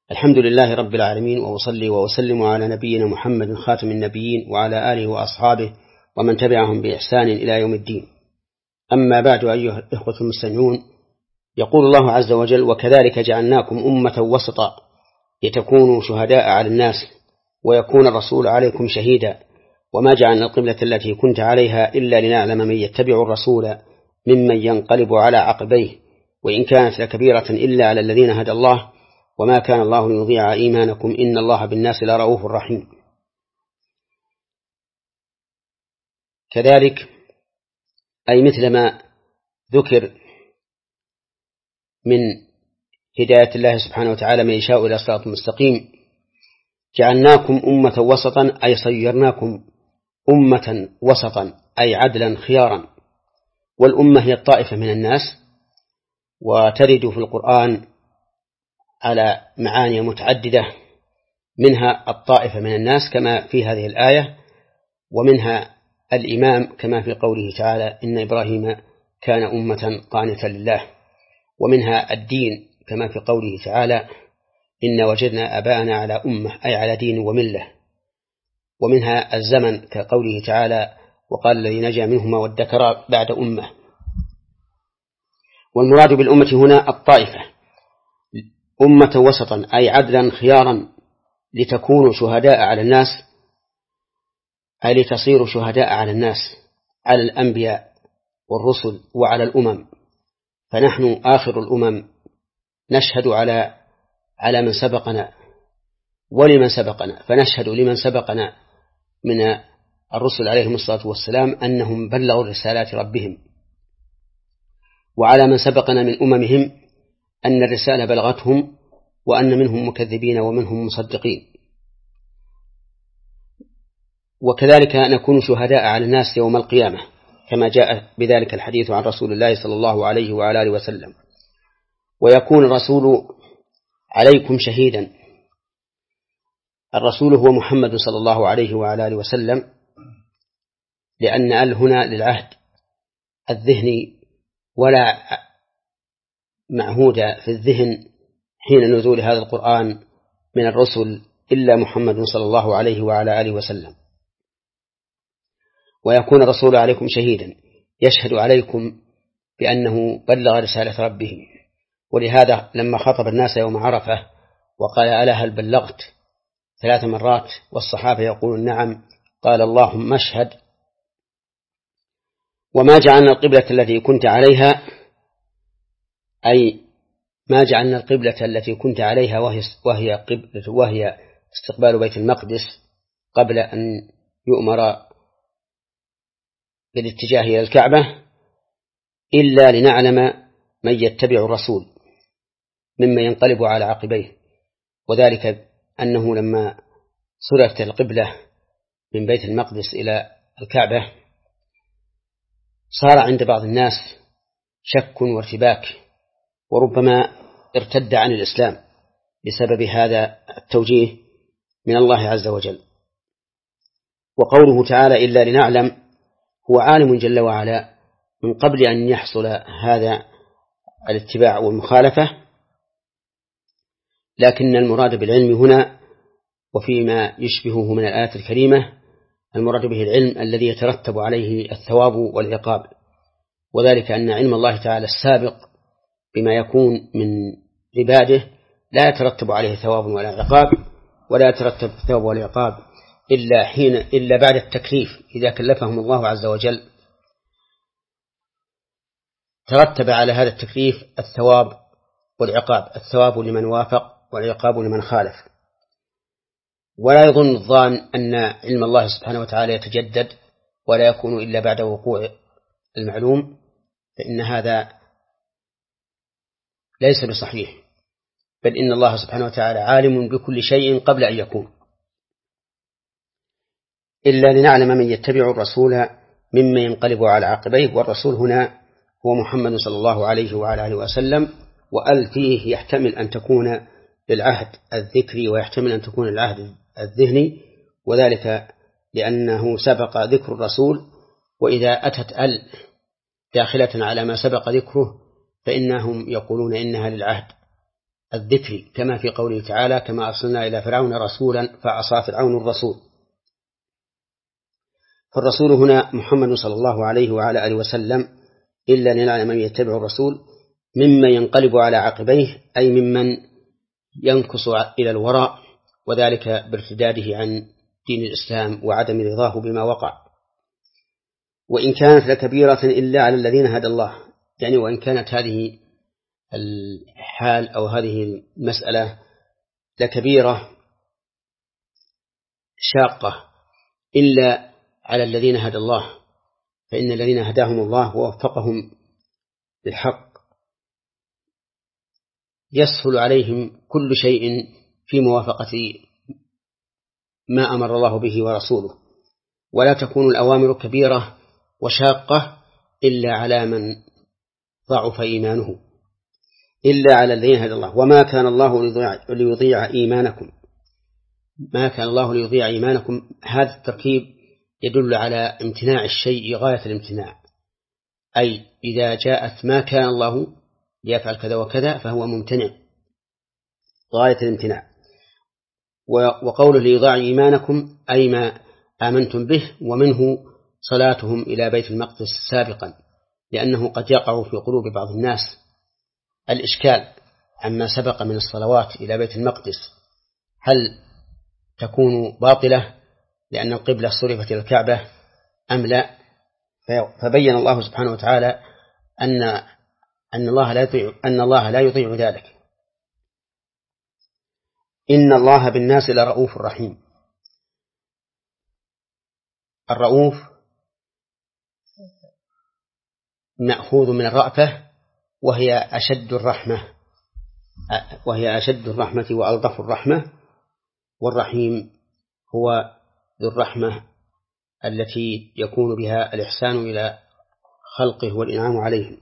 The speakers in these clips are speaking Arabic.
الحمد لله رب العالمين، وأصلي وأسلم على نبينا محمد خاتم النبيين وعلى آله وأصحابه ومن تبعهم بإحسان إلى يوم الدين. أما بعد، أيها الإخوة المستمعون، يقول الله عز وجل: وكذلك جعلناكم أمة وسطا لتكونوا شهداء على الناس ويكون الرسول عليكم شهيدا وما جعلنا القبلة التي كنت عليها إلا لنعلم من يتبع الرسول ممن ينقلب على عقبيه وإن كانت لكبيرة إلا على الذين هدى الله وما كان الله ليضيع إيمانكم إن الله بالناس لرؤوف رحيم. كذلك أي مثل ما ذكر من هداية الله سبحانه وتعالى من يشاء إلى صراط مستقيم، جعلناكم أمة وسطا أي صيرناكم أمة وسطا أي عدلا خيارا. والأمة هي الطائفة من الناس، وترد في القرآن على معاني متعددة، منها الطائفة من الناس كما في هذه الآية، ومنها الإمام كما في قوله تعالى: إن إبراهيم كان أمة قانتا لله، ومنها الدين كما في قوله تعالى: إن وجدنا آباءنا على أمة أي على دين وملة، ومنها الزمن كقوله تعالى: وقال الذي نجا منهما وادكر بعد أمة. والمراد بالأمة هنا الطائفة، أمة وسطا أي عدلا خيارا لتكونوا شهداء على الناس أي لتصيروا شهداء على الناس، على الأنبياء والرسل وعلى الأمم. فنحن آخر الأمم نشهد على من سبقنا ولمن سبقنا، فنشهد لمن سبقنا من الرسل عليهم الصلاة والسلام أنهم بلغوا رسالات ربهم، وعلى من سبقنا من أممهم أن الرسالة بلغتهم وأن منهم مكذبين ومنهم مصدقين. وكذلك نكون شهداء على الناس يوم القيامة كما جاء بذلك الحديث عن رسول الله صلى الله عليه وعلى آله وسلم: ويكون الرسول عليكم شهيدا. الرسول هو محمد صلى الله عليه وعلى آله وسلم، لأن هنا للعهد الذهني ولا معهود في الذهن حين نزول هذا القرآن من الرسل إلا محمد صلى الله عليه وعلى آله وسلم. ويكون الرسول عليكم شهيدا يشهد عليكم بأنه بلغ رسالة ربه. ولهذا لما خطب الناس يوم عرفة وقال: ألا هل بلغت 3 مرات والصحابة يقولون نعم، قال: اللهم اشهد. وما جعلنا القبلة التي كنت عليها أي ما جعلنا القبلة التي كنت عليها وهي استقبال بيت المقدس قبل أن يؤمر بالاتجاه إلى الكعبة إلا لنعلم من يتبع الرسول مما ينقلب على عقبيه. وذلك أنه لما صرفت القبلة من بيت المقدس إلى الكعبة صار عند بعض الناس شك وارتباك، وربما ارتد عن الإسلام بسبب هذا التوجيه من الله عز وجل. وقوله تعالى: إلا لنعلم، هو عالم جل وعلا من قبل أن يحصل هذا الاتباع والمخالفة، لكن المراد بالعلم هنا وفيما يشبهه من الآيات الكريمة المراد به العلم الذي يترتب عليه الثواب والعقاب، وذلك أن علم الله تعالى السابق بما يكون من عباده لا يترتب عليه ثواب ولا عقاب، ولا يترتب الثواب والعقاب إلا بعد التكليف. إذا كلفهم الله عز وجل ترتب على هذا التكليف الثواب والعقاب، الثواب لمن وافق والعقاب لمن خالف. ولا يظن الظان أن علم الله سبحانه وتعالى يتجدد ولا يكون إلا بعد وقوع المعلوم، فإن هذا ليس بصحيح، بل إن الله سبحانه وتعالى عالم بكل شيء قبل أن يكون. إلا لنعلم من يتبع الرسول ممن ينقلب على عقبيه، والرسول هنا هو محمد صلى الله عليه وعلى آله وسلم، وأل فيه يحتمل أن تكون للعهد الذكري ويحتمل أن تكون للعهد الذهني، وذلك لأنه سبق ذكر الرسول، وإذا أتت أل داخلة على ما سبق ذكره فإنهم يقولون إنها للعهد الذكر، كما في قوله تعالى: كما أرسلنا إلى فرعون رسولا فعصى فرعون الرسول. فالرسول هنا محمد صلى الله عليه وعلى آله وسلم، إلا لنعلم من يتبع الرسول ممن ينقلب على عقبيه، أي ممن ينكص إلى الوراء، وذلك بارتداده عن دين الإسلام وعدم رضاه بما وقع. وإن كانت لكبيرة إلا على الذين هدى الله، يعني وإن كانت هذه الحال أو هذه المسألة لكبيرة شاقة إلا على الذين هدى الله، فإن الذين هداهم الله ووفقهم بالحق يسهل عليهم كل شيء في موافقة ما أمر الله به ورسوله، ولا تكون الأوامر كبيرة وشاقة إلا على من ضعف إيمانه، إلا على الذين هدى الله. وما كان الله ليضيع إيمانكم، ما كان الله ليضيع إيمانكم، هذا التركيب يدل على امتناع الشيء غاية الامتناع، أي إذا جاءت ما كان الله ليفعل كذا وكذا فهو ممتنع غاية الامتناع. وقوله ليضيع إيمانكم أي ما آمنتم به، ومنه صلاتهم إلى بيت المقدس سابقا، لأنه قد يقع في قلوب بعض الناس الإشكال عما سبق من الصلوات إلى بيت المقدس، هل تكون باطلة لأن القبلة صرفت إلى الكعبة أم لا؟ فبين الله سبحانه وتعالى أن الله لا يطيع ذلك. إن الله بالناس لرؤوف رحيم. الرؤوف مأخوذ من الرأفة، وهي أشد الرحمة وألطف الرحمة، والرحيم هو ذو الرحمة التي يكون بها الإحسان إلى خلقه والإنعام عليهم.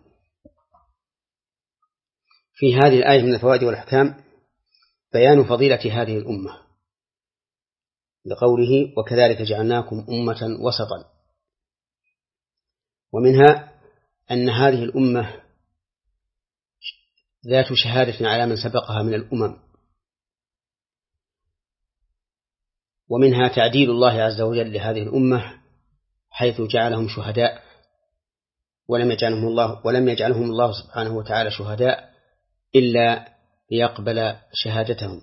في هذه الآية من الفوائد والأحكام بيان فضيلة هذه الأمة، لقوله: وكذلك جعلناكم أمة وسطا. ومنها أن هذه الأمة ذات شهادة على من سبقها من الأمم، ومنها تعديل الله عز وجل لهذه الأمة حيث جعلهم شهداء، ولم يجعلهم الله سبحانه وتعالى شهداء إلا ليقبل شهادتهم.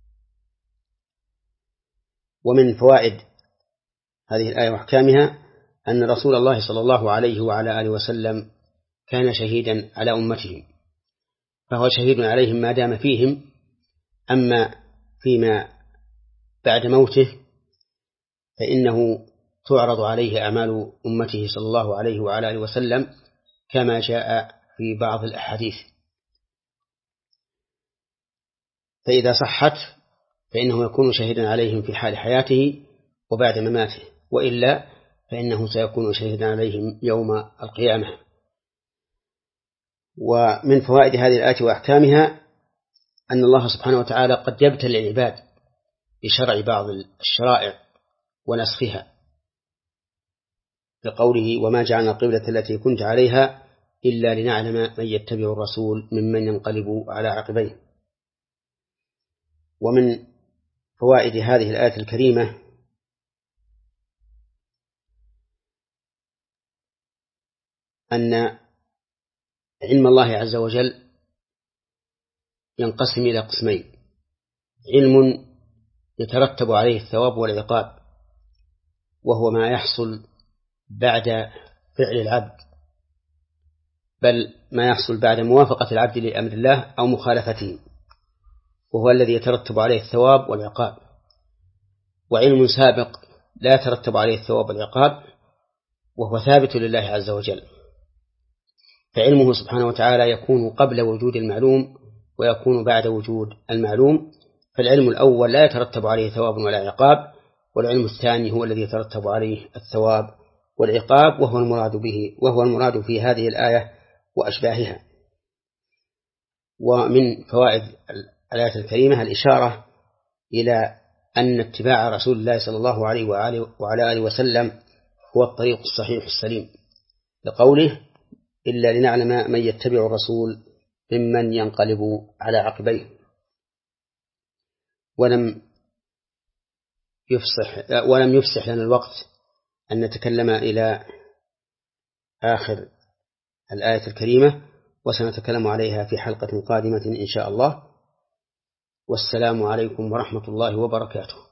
ومن فوائد هذه الآية وأحكامها أن رسول الله صلى الله عليه وعلى آله وسلم كان شهيدا على أمته، فهو شهيد عليهم ما دام فيهم، أما فيما بعد موته فإنه تعرض عليه أعمال أمته صلى الله عليه وعلى آله وسلم كما جاء في بعض الأحاديث، فإذا صحت فإنه يكون شهيدا عليهم في حال حياته وبعد مماته، وإلا فإنه سيكون شهيدا عليهم يوم القيامة. ومن فوائد هذه الآية وأحكامها أن الله سبحانه وتعالى قد يبتلي العباد بشرع بعض الشرائع ونسخها، لقوله: وما جعلنا القبلة التي كنت عليها إلا لنعلم من يتبع الرسول ممن ينقلب على عقبيه. ومن فوائد هذه الآية الكريمة أن علم الله عز وجل ينقسم إلى قسمين: علم يترتب عليه الثواب والعقاب، وهو ما يحصل بعد فعل العبد، بل ما يحصل بعد موافقة العبد لأمر الله أو مخالفته، وهو الذي يترتب عليه الثواب والعقاب. وعلم سابق لا يترتب عليه الثواب والعقاب، وهو ثابت لله عز وجل، فعلمه سبحانه وتعالى يكون قبل وجود المعلوم ويكون بعد وجود المعلوم. فالعلم الأول لا يترتب عليه ثواب ولا عقاب، والعلم الثاني هو الذي يترتب عليه الثواب والعقاب، وهو المراد في هذه الآية وأشباهها. ومن فوائد الآية الكريمة الإشارة إلى أن اتباع رسول الله صلى الله عليه وعلى آله وسلم هو الطريق الصحيح السليم، لقوله: إلا لنعلم من يتبع الرسول ممن ينقلب على عقبيه. ولم يفسح لنا الوقت أن نتكلم إلى آخر الآية الكريمة، وسنتكلم عليها في حلقة قادمة إن شاء الله. والسلام عليكم ورحمة الله وبركاته.